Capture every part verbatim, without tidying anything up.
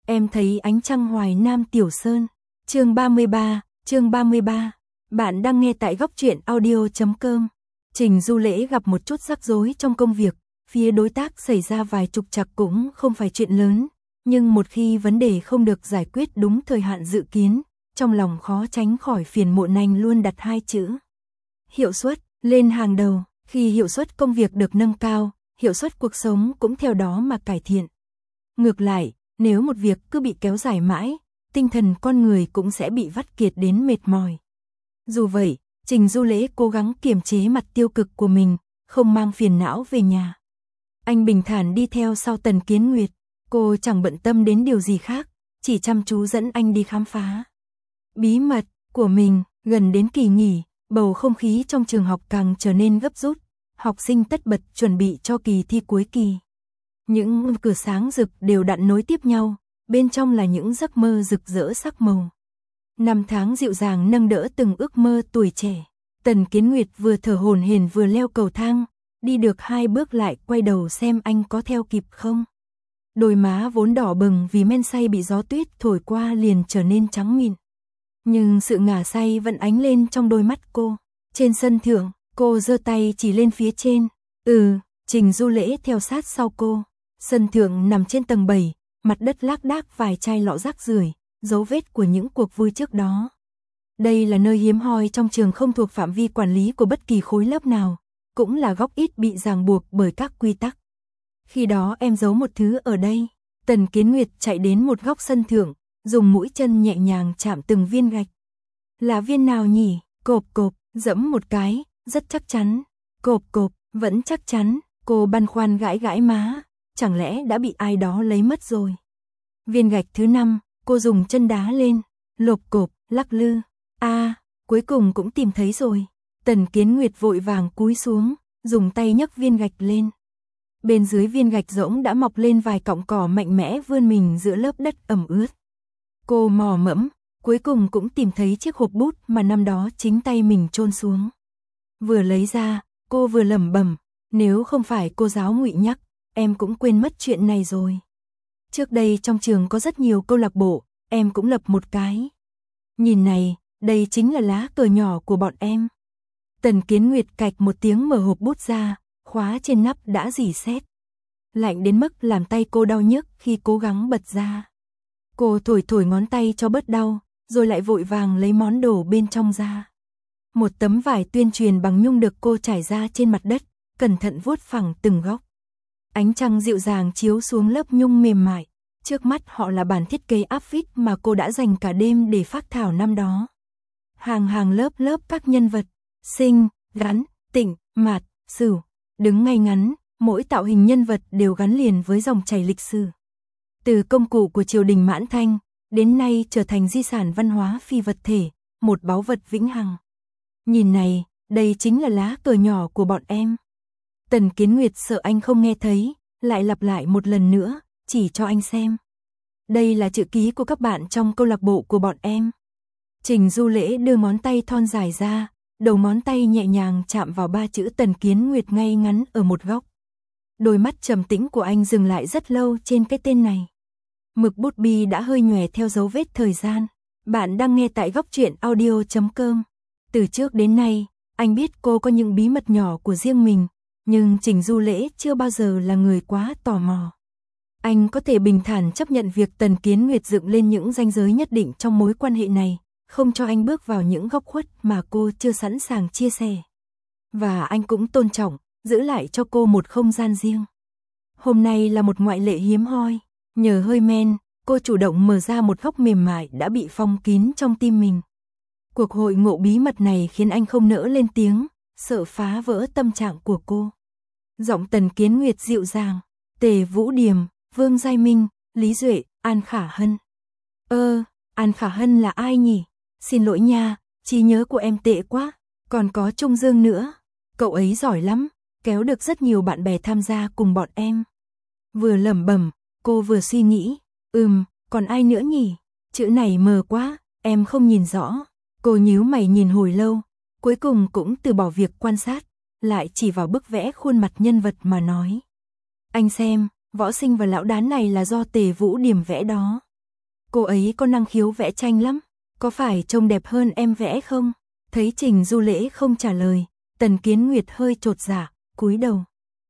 Em thấy ánh trăng Hoài Nam Tiểu Sơn. Chương ba mươi ba, chương ba mươi ba. Bạn đang nghe tại góc truyện audio chấm com. Trình Du Lễ gặp một chút rắc rối trong công việc, phía đối tác xảy ra vài trục trặc cũng không phải chuyện lớn, nhưng một khi vấn đề không được giải quyết đúng thời hạn dự kiến, trong lòng khó tránh khỏi phiền muộn, anh luôn đặt hai chữ hiệu suất lên hàng đầu. Khi hiệu suất công việc được nâng cao, hiệu suất cuộc sống cũng theo đó mà cải thiện. Ngược lại, nếu một việc cứ bị kéo dài mãi, tinh thần con người cũng sẽ bị vắt kiệt đến mệt mỏi. Dù vậy, Trình Du Lễ cố gắng kiềm chế mặt tiêu cực của mình, không mang phiền não về nhà. Anh bình thản đi theo sau Tần Kiến Nguyệt, cô chẳng bận tâm đến điều gì khác, chỉ chăm chú dẫn anh đi khám phá bí mật của mình. Gần đến kỳ nghỉ, bầu không khí trong trường học càng trở nên gấp rút, học sinh tất bật chuẩn bị cho kỳ thi cuối kỳ. Những cửa sáng rực đều đặn nối tiếp nhau, bên trong là những giấc mơ rực rỡ sắc màu. Năm tháng dịu dàng nâng đỡ từng ước mơ tuổi trẻ. Tần Kiến Nguyệt vừa thở hổn hển vừa leo cầu thang, đi được hai bước lại quay đầu xem anh có theo kịp không. Đôi má vốn đỏ bừng vì men say bị gió tuyết thổi qua liền trở nên trắng mịn. Nhưng sự ngả say vẫn ánh lên trong đôi mắt cô. Trên sân thượng, cô giơ tay chỉ lên phía trên. Ừ, Trình Du Lễ theo sát sau cô. Sân thượng nằm trên tầng bảy, mặt đất lác đác vài chai lọ rác rưởi, dấu vết của những cuộc vui trước đó. Đây là nơi hiếm hoi trong trường không thuộc phạm vi quản lý của bất kỳ khối lớp nào, cũng là góc ít bị ràng buộc bởi các quy tắc. Khi đó em giấu một thứ ở đây. Tần Kiến Nguyệt chạy đến một góc sân thượng, dùng mũi chân nhẹ nhàng chạm từng viên gạch. Là viên nào nhỉ? Cộp cộp, dẫm một cái, rất chắc chắn. Cộp cộp, vẫn chắc chắn. Cô băn khoăn gãi gãi má, chẳng lẽ đã bị ai đó lấy mất rồi. Viên gạch thứ năm, cô dùng chân đá lên, lộp cộp, lắc lư. A, à, cuối cùng cũng tìm thấy rồi. Tần Kiến Nguyệt vội vàng cúi xuống, dùng tay nhấc viên gạch lên. Bên dưới viên gạch rỗng đã mọc lên vài cọng cỏ mạnh mẽ vươn mình giữa lớp đất ẩm ướt. Cô mò mẫm, cuối cùng cũng tìm thấy chiếc hộp bút mà năm đó chính tay mình chôn xuống. Vừa lấy ra, cô vừa lẩm bẩm, nếu không phải cô giáo Ngụy nhắc, em cũng quên mất chuyện này rồi. Trước đây trong trường có rất nhiều câu lạc bộ, em cũng lập một cái. Nhìn này, đây chính là lá cờ nhỏ của bọn em. Tần Kiến Nguyệt cạch một tiếng mở hộp bút ra, khóa trên nắp đã rỉ sét. Lạnh đến mức làm tay cô đau nhức khi cố gắng bật ra. Cô thổi thổi ngón tay cho bớt đau, rồi lại vội vàng lấy món đồ bên trong ra. Một tấm vải tuyên truyền bằng nhung được cô trải ra trên mặt đất, cẩn thận vuốt phẳng từng góc. Ánh trăng dịu dàng chiếu xuống lớp nhung mềm mại. Trước mắt họ là bản thiết kế áp phích mà cô đã dành cả đêm để phác thảo năm đó. Hàng hàng lớp lớp các nhân vật, Sinh, Gắn, Tịnh, Mạt, Sửu, đứng ngay ngắn, mỗi tạo hình nhân vật đều gắn liền với dòng chảy lịch sử. Từ công cụ của triều đình Mãn Thanh, đến nay trở thành di sản văn hóa phi vật thể, một báu vật vĩnh hằng. Nhìn này, đây chính là lá cờ nhỏ của bọn em. Tần Kiến Nguyệt sợ anh không nghe thấy, lại lặp lại một lần nữa, chỉ cho anh xem. Đây là chữ ký của các bạn trong câu lạc bộ của bọn em. Trình Du Lễ đưa ngón tay thon dài ra, đầu ngón tay nhẹ nhàng chạm vào ba chữ Tần Kiến Nguyệt ngay ngắn ở một góc. Đôi mắt trầm tĩnh của anh dừng lại rất lâu trên cái tên này. Mực bút bi đã hơi nhòe theo dấu vết thời gian. Bạn đang nghe tại góc truyện audio chấm com. Từ trước đến nay, anh biết cô có những bí mật nhỏ của riêng mình, nhưng Trình Du Lễ chưa bao giờ là người quá tò mò. Anh có thể bình thản chấp nhận việc Tần Kiến Nguyệt dựng lên những ranh giới nhất định trong mối quan hệ này, không cho anh bước vào những góc khuất mà cô chưa sẵn sàng chia sẻ. Và anh cũng tôn trọng, giữ lại cho cô một không gian riêng. Hôm nay là một ngoại lệ hiếm hoi, nhờ hơi men, cô chủ động mở ra một góc mềm mại đã bị phong kín trong tim mình. Cuộc hội ngộ bí mật này khiến anh không nỡ lên tiếng, sợ phá vỡ tâm trạng của cô. Giọng Tần Kiến Nguyệt dịu dàng, Tề Vũ Điềm, Vương Giai Minh, Lý Duệ, An Khả Hân. Ơ, An Khả Hân là ai nhỉ? Xin lỗi nha, trí nhớ của em tệ quá. Còn có Trung Dương nữa, cậu ấy giỏi lắm, kéo được rất nhiều bạn bè tham gia cùng bọn em. Vừa lẩm bẩm, cô vừa suy nghĩ, ừm, còn ai nữa nhỉ? Chữ này mờ quá, em không nhìn rõ. Cô nhíu mày nhìn hồi lâu, cuối cùng cũng từ bỏ việc quan sát, lại chỉ vào bức vẽ khuôn mặt nhân vật mà nói. Anh xem, võ sinh và lão đán này là do Tề Vũ Điềm vẽ đó. Cô ấy có năng khiếu vẽ tranh lắm, có phải trông đẹp hơn em vẽ không? Thấy Trình Du Lễ không trả lời, Tần Kiến Nguyệt hơi chột dạ, cúi đầu.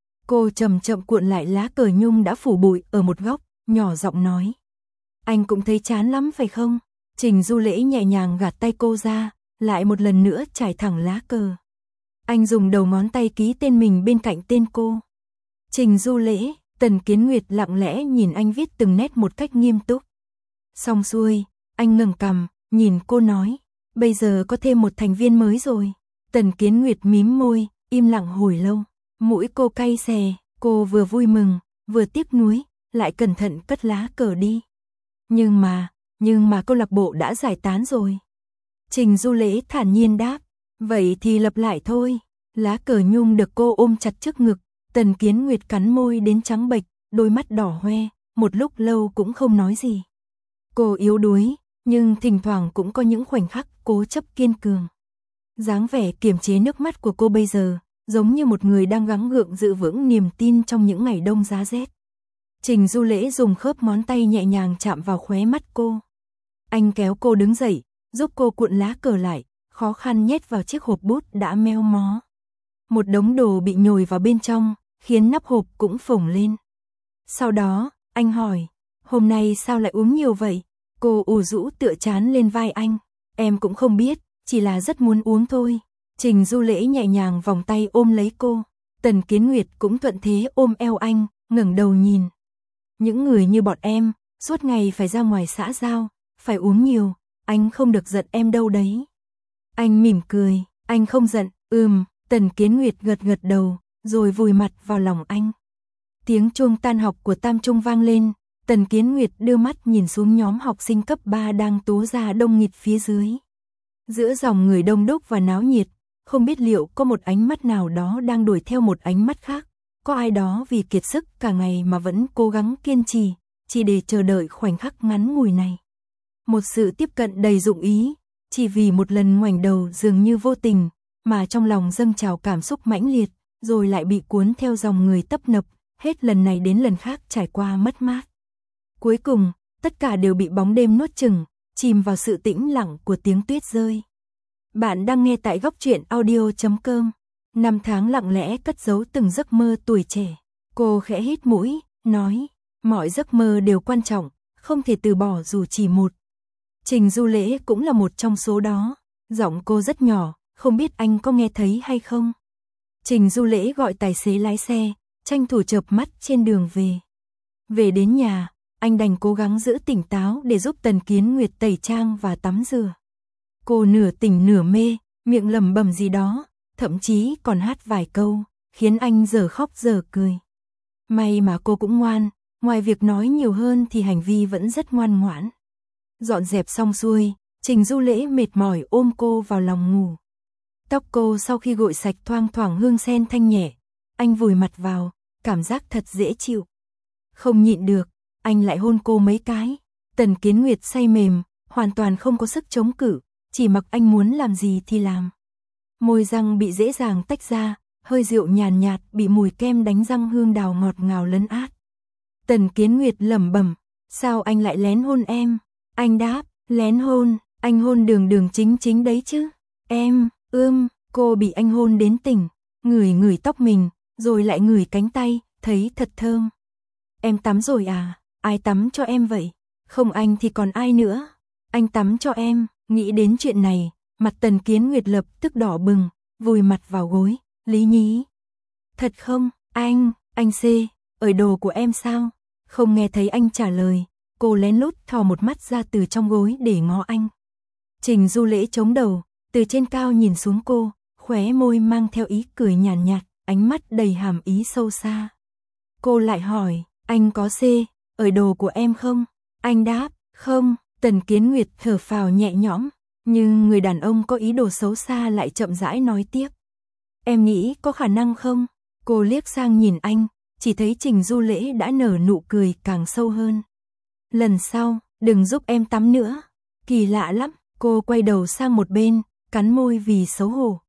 Cô chậm chậm cuộn lại lá cờ nhung đã phủ bụi ở một góc, nhỏ giọng nói. Anh cũng thấy chán lắm phải không? Trình Du Lễ nhẹ nhàng gạt tay cô ra, lại một lần nữa trải thẳng lá cờ. Anh dùng đầu ngón tay ký tên mình bên cạnh tên cô. Trình Du Lễ, Tần Kiến Nguyệt lặng lẽ nhìn anh viết từng nét một cách nghiêm túc. Xong xuôi, anh ngẩng cằm, nhìn cô nói, bây giờ có thêm một thành viên mới rồi. Tần Kiến Nguyệt mím môi, im lặng hồi lâu, mũi cô cay xè, cô vừa vui mừng, vừa tiếc nuối, lại cẩn thận cất lá cờ đi. Nhưng mà, nhưng mà câu lạc bộ đã giải tán rồi. Trình Du Lễ thản nhiên đáp, vậy thì lập lại thôi. Lá cờ nhung được cô ôm chặt trước ngực, Tần Kiến Nguyệt cắn môi đến trắng bệch, đôi mắt đỏ hoe, một lúc lâu cũng không nói gì. Cô yếu đuối, nhưng thỉnh thoảng cũng có những khoảnh khắc cố chấp kiên cường. Dáng vẻ kiềm chế nước mắt của cô bây giờ, giống như một người đang gắng gượng giữ vững niềm tin trong những ngày đông giá rét. Trình Du Lễ dùng khớp ngón tay nhẹ nhàng chạm vào khóe mắt cô. Anh kéo cô đứng dậy, giúp cô cuộn lá cờ lại, khó khăn nhét vào chiếc hộp bút đã meo mó. Một đống đồ bị nhồi vào bên trong, khiến nắp hộp cũng phồng lên. Sau đó, anh hỏi, hôm nay sao lại uống nhiều vậy? Cô ù rũ tựa trán lên vai anh. Em cũng không biết, chỉ là rất muốn uống thôi. Trình Du Lễ nhẹ nhàng vòng tay ôm lấy cô. Tần Kiến Nguyệt cũng thuận thế ôm eo anh, ngẩng đầu nhìn. Những người như bọn em, suốt ngày phải ra ngoài xã giao, phải uống nhiều, anh không được giận em đâu đấy. Anh mỉm cười, anh không giận, ừm, Tần Kiến Nguyệt gật gật đầu, rồi vùi mặt vào lòng anh. Tiếng chuông tan học của Tam Trung vang lên, Tần Kiến Nguyệt đưa mắt nhìn xuống nhóm học sinh cấp ba đang tố ra đông nghịt phía dưới. Giữa dòng người đông đúc và náo nhiệt, không biết liệu có một ánh mắt nào đó đang đuổi theo một ánh mắt khác, có ai đó vì kiệt sức cả ngày mà vẫn cố gắng kiên trì, chỉ để chờ đợi khoảnh khắc ngắn ngủi này. Một sự tiếp cận đầy dụng ý, chỉ vì một lần ngoảnh đầu dường như vô tình, mà trong lòng dâng trào cảm xúc mãnh liệt, rồi lại bị cuốn theo dòng người tấp nập, hết lần này đến lần khác trải qua mất mát. Cuối cùng, tất cả đều bị bóng đêm nuốt chửng, chìm vào sự tĩnh lặng của tiếng tuyết rơi. Bạn đang nghe tại góc truyện audio chấm com. Năm tháng lặng lẽ cất giấu từng giấc mơ tuổi trẻ. Cô khẽ hít mũi, nói, mọi giấc mơ đều quan trọng, không thể từ bỏ dù chỉ một. Trình Du Lễ cũng là một trong số đó. Giọng cô rất nhỏ, không biết anh có nghe thấy hay không. Trình Du Lễ gọi tài xế lái xe, tranh thủ chợp mắt trên đường về. Về đến nhà, anh đành cố gắng giữ tỉnh táo để giúp Tần Kiến Nguyệt tẩy trang và tắm rửa. Cô nửa tỉnh nửa mê, miệng lẩm bẩm gì đó, thậm chí còn hát vài câu, khiến anh giờ khóc giờ cười. May mà cô cũng ngoan, ngoài việc nói nhiều hơn thì hành vi vẫn rất ngoan ngoãn. Dọn dẹp xong xuôi, Trình Du Lễ mệt mỏi ôm cô vào lòng ngủ. Tóc cô sau khi gội sạch thoang thoảng hương sen thanh nhẹ, anh vùi mặt vào, cảm giác thật dễ chịu. Không nhịn được, anh lại hôn cô mấy cái. Tần Kiến Nguyệt say mềm, hoàn toàn không có sức chống cự, chỉ mặc anh muốn làm gì thì làm. Môi răng bị dễ dàng tách ra, hơi rượu nhàn nhạt bị mùi kem đánh răng hương đào ngọt ngào lấn át. Tần Kiến Nguyệt lẩm bẩm, sao anh lại lén hôn em? Anh đáp, lén hôn, anh hôn đường đường chính chính đấy chứ. Em, ưm, cô bị anh hôn đến tỉnh, ngửi ngửi tóc mình, rồi lại ngửi cánh tay, thấy thật thơm. Em tắm rồi à? Ai tắm cho em vậy? Không anh thì còn ai nữa? Anh tắm cho em. Nghĩ đến chuyện này, mặt Tần Kiến Nguyệt lập tức đỏ bừng, vùi mặt vào gối, Lý nhí. Thật không, anh, anh C, ở đồ của em sao? Không nghe thấy anh trả lời, cô lén lút thò một mắt ra từ trong gối để ngó anh. Trình Du Lễ chống đầu, từ trên cao nhìn xuống cô, khóe môi mang theo ý cười nhàn nhạt, ánh mắt đầy hàm ý sâu xa. Cô lại hỏi, anh có C, ở đồ của em không? Anh đáp, không. Tần Kiến Nguyệt thở phào nhẹ nhõm, nhưng người đàn ông có ý đồ xấu xa lại chậm rãi nói tiếp. Em nghĩ có khả năng không? Cô liếc sang nhìn anh, chỉ thấy Trình Du Lễ đã nở nụ cười càng sâu hơn. Lần sau, đừng giúp em tắm nữa. Kỳ lạ lắm, cô quay đầu sang một bên, cắn môi vì xấu hổ.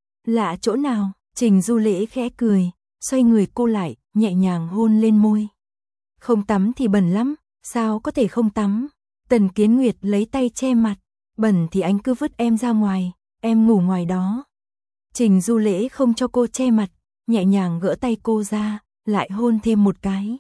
Lạ chỗ nào? Trình Du Lễ khẽ cười, xoay người cô lại, nhẹ nhàng hôn lên môi. Không tắm thì bẩn lắm, sao có thể không tắm? Tần Kiến Nguyệt lấy tay che mặt, bẩn thì anh cứ vứt em ra ngoài, em ngủ ngoài đó. Trình Du Lễ không cho cô che mặt, nhẹ nhàng gỡ tay cô ra, lại hôn thêm một cái.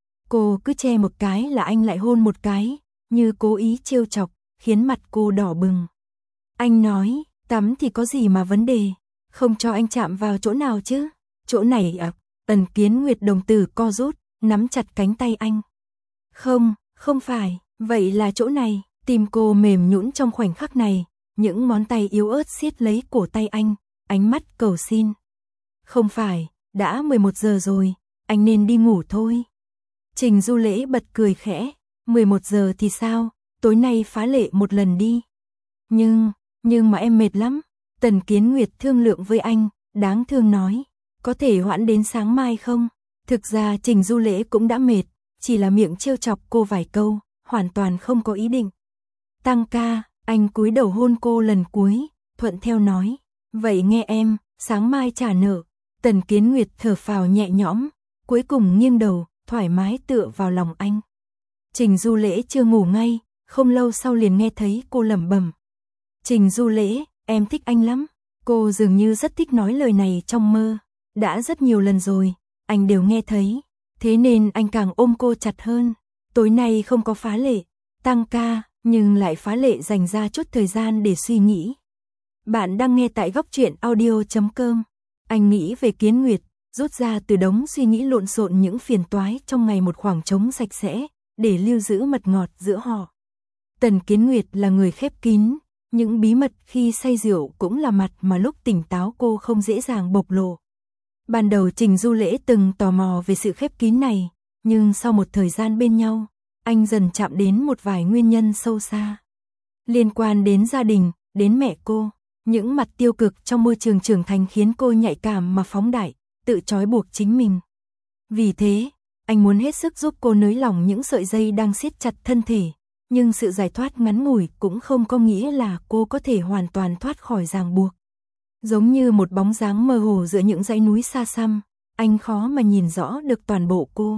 Cô cứ che một cái là anh lại hôn một cái, như cố ý trêu chọc, khiến mặt cô đỏ bừng. Anh nói, tắm thì có gì mà vấn đề, không cho anh chạm vào chỗ nào chứ, chỗ này à? Tần Kiến Nguyệt đồng tử co rút, nắm chặt cánh tay anh. Không, không phải, vậy là chỗ này. Tim cô mềm nhũn trong khoảnh khắc này, những ngón tay yếu ớt siết lấy cổ tay anh, ánh mắt cầu xin. Không phải, đã mười một giờ rồi, anh nên đi ngủ thôi. Trình Du Lễ bật cười khẽ, mười một giờ thì sao, tối nay phá lệ một lần đi. Nhưng, nhưng mà em mệt lắm. Tần Kiến Nguyệt thương lượng với anh, đáng thương nói, có thể hoãn đến sáng mai không? Thực ra Trình Du Lễ cũng đã mệt, chỉ là miệng trêu chọc cô vài câu, hoàn toàn không có ý định. Tăng ca, anh cúi đầu hôn cô lần cuối, thuận theo nói, vậy nghe em, sáng mai trả nợ. Tần Kiến Nguyệt thở phào nhẹ nhõm, cuối cùng nghiêng đầu, thoải mái tựa vào lòng anh. Trình Du Lễ chưa ngủ ngay, không lâu sau liền nghe thấy cô lẩm bẩm. Trình Du Lễ, em thích anh lắm. Cô dường như rất thích nói lời này trong mơ, đã rất nhiều lần rồi, anh đều nghe thấy, thế nên anh càng ôm cô chặt hơn. Tối nay không có phá lệ, tăng ca, nhưng lại phá lệ dành ra chút thời gian để suy nghĩ. Bạn đang nghe tại góc truyện audio chấm com. Anh nghĩ về Kiến Nguyệt, rút ra từ đống suy nghĩ lộn xộn những phiền toái trong ngày một khoảng trống sạch sẽ, để lưu giữ mật ngọt giữa họ. Tần Kiến Nguyệt là người khép kín, những bí mật khi say rượu cũng là mặt mà lúc tỉnh táo cô không dễ dàng bộc lộ. Ban đầu Trình Du Lễ từng tò mò về sự khép kín này, nhưng sau một thời gian bên nhau, anh dần chạm đến một vài nguyên nhân sâu xa. Liên quan đến gia đình, đến mẹ cô, những mặt tiêu cực trong môi trường trưởng thành khiến cô nhạy cảm mà phóng đại, tự trói buộc chính mình. Vì thế, anh muốn hết sức giúp cô nới lỏng những sợi dây đang siết chặt thân thể, nhưng sự giải thoát ngắn ngủi cũng không có nghĩa là cô có thể hoàn toàn thoát khỏi ràng buộc. Giống như một bóng dáng mơ hồ giữa những dãy núi xa xăm, anh khó mà nhìn rõ được toàn bộ cô.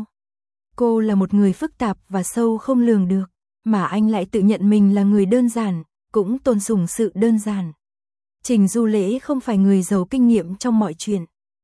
Cô là một người phức tạp và sâu không lường được, mà anh lại tự nhận mình là người đơn giản, cũng tôn sùng sự đơn giản. Trình Du Lễ không phải người giàu kinh nghiệm trong mọi chuyện.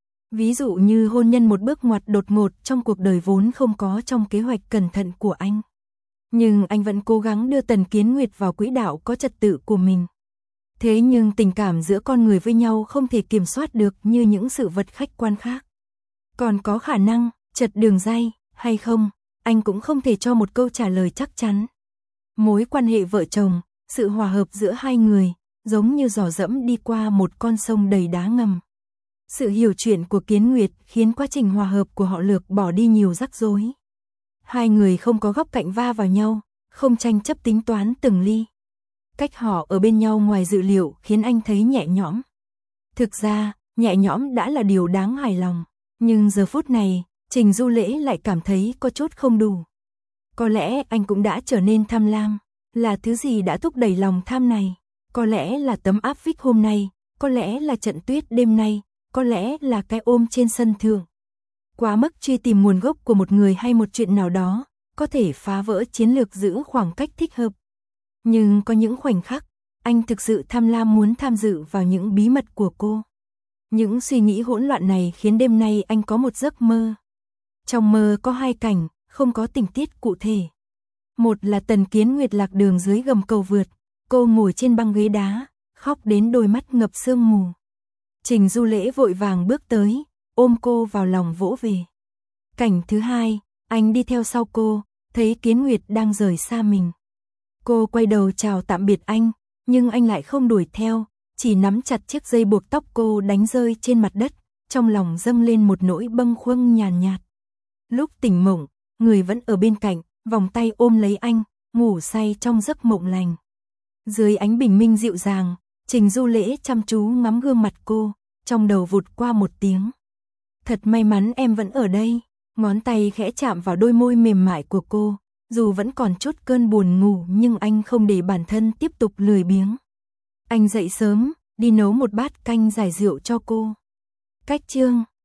Ví dụ như hôn nhân một bước ngoặt đột ngột trong cuộc đời vốn không có trong kế hoạch cẩn thận của anh. Nhưng anh vẫn cố gắng đưa Tần Kiến Nguyệt vào quỹ đạo có trật tự của mình. Thế nhưng tình cảm giữa con người với nhau không thể kiểm soát được như những sự vật khách quan khác. Còn có khả năng trật đường ray hay không, anh cũng không thể cho một câu trả lời chắc chắn. Mối quan hệ vợ chồng, sự hòa hợp giữa hai người, giống như giỏ dẫm đi qua một con sông đầy đá ngầm. Sự hiểu chuyện của Kiến Nguyệt khiến quá trình hòa hợp của họ lược bỏ đi nhiều rắc rối. Hai người không có góc cạnh va vào nhau, không tranh chấp tính toán từng ly. Cách họ ở bên nhau ngoài dự liệu khiến anh thấy nhẹ nhõm. Thực ra, nhẹ nhõm đã là điều đáng hài lòng, nhưng giờ phút này, Trình Du Lễ lại cảm thấy có chút không đủ. Có lẽ anh cũng đã trở nên tham lam, là thứ gì đã thúc đẩy lòng tham này? Có lẽ là tấm áp vích hôm nay, có lẽ là trận tuyết đêm nay, có lẽ là cái ôm trên sân thượng. Quá mức truy tìm nguồn gốc của một người hay một chuyện nào đó, có thể phá vỡ chiến lược giữ khoảng cách thích hợp. Nhưng có những khoảnh khắc, anh thực sự tham lam muốn tham dự vào những bí mật của cô. Những suy nghĩ hỗn loạn này khiến đêm nay anh có một giấc mơ. Trong mơ có hai cảnh, không có tình tiết cụ thể. Một là Tần Kiến Nguyệt lạc đường dưới gầm cầu vượt, cô ngồi trên băng ghế đá, khóc đến đôi mắt ngập sương mù. Trình Du Lễ vội vàng bước tới, ôm cô vào lòng vỗ về. Cảnh thứ hai, anh đi theo sau cô, thấy Kiến Nguyệt đang rời xa mình. Cô quay đầu chào tạm biệt anh, nhưng anh lại không đuổi theo, chỉ nắm chặt chiếc dây buộc tóc cô đánh rơi trên mặt đất, trong lòng dâng lên một nỗi bâng khuâng nhàn nhạt. Lúc tỉnh mộng, người vẫn ở bên cạnh, vòng tay ôm lấy anh, ngủ say trong giấc mộng lành. Dưới ánh bình minh dịu dàng, Trình Du Lễ chăm chú ngắm gương mặt cô, trong đầu vụt qua một tiếng. Thật may mắn em vẫn ở đây, ngón tay khẽ chạm vào đôi môi mềm mại của cô, dù vẫn còn chút cơn buồn ngủ nhưng anh không để bản thân tiếp tục lười biếng. Anh dậy sớm, đi nấu một bát canh giải rượu cho cô. Cách chương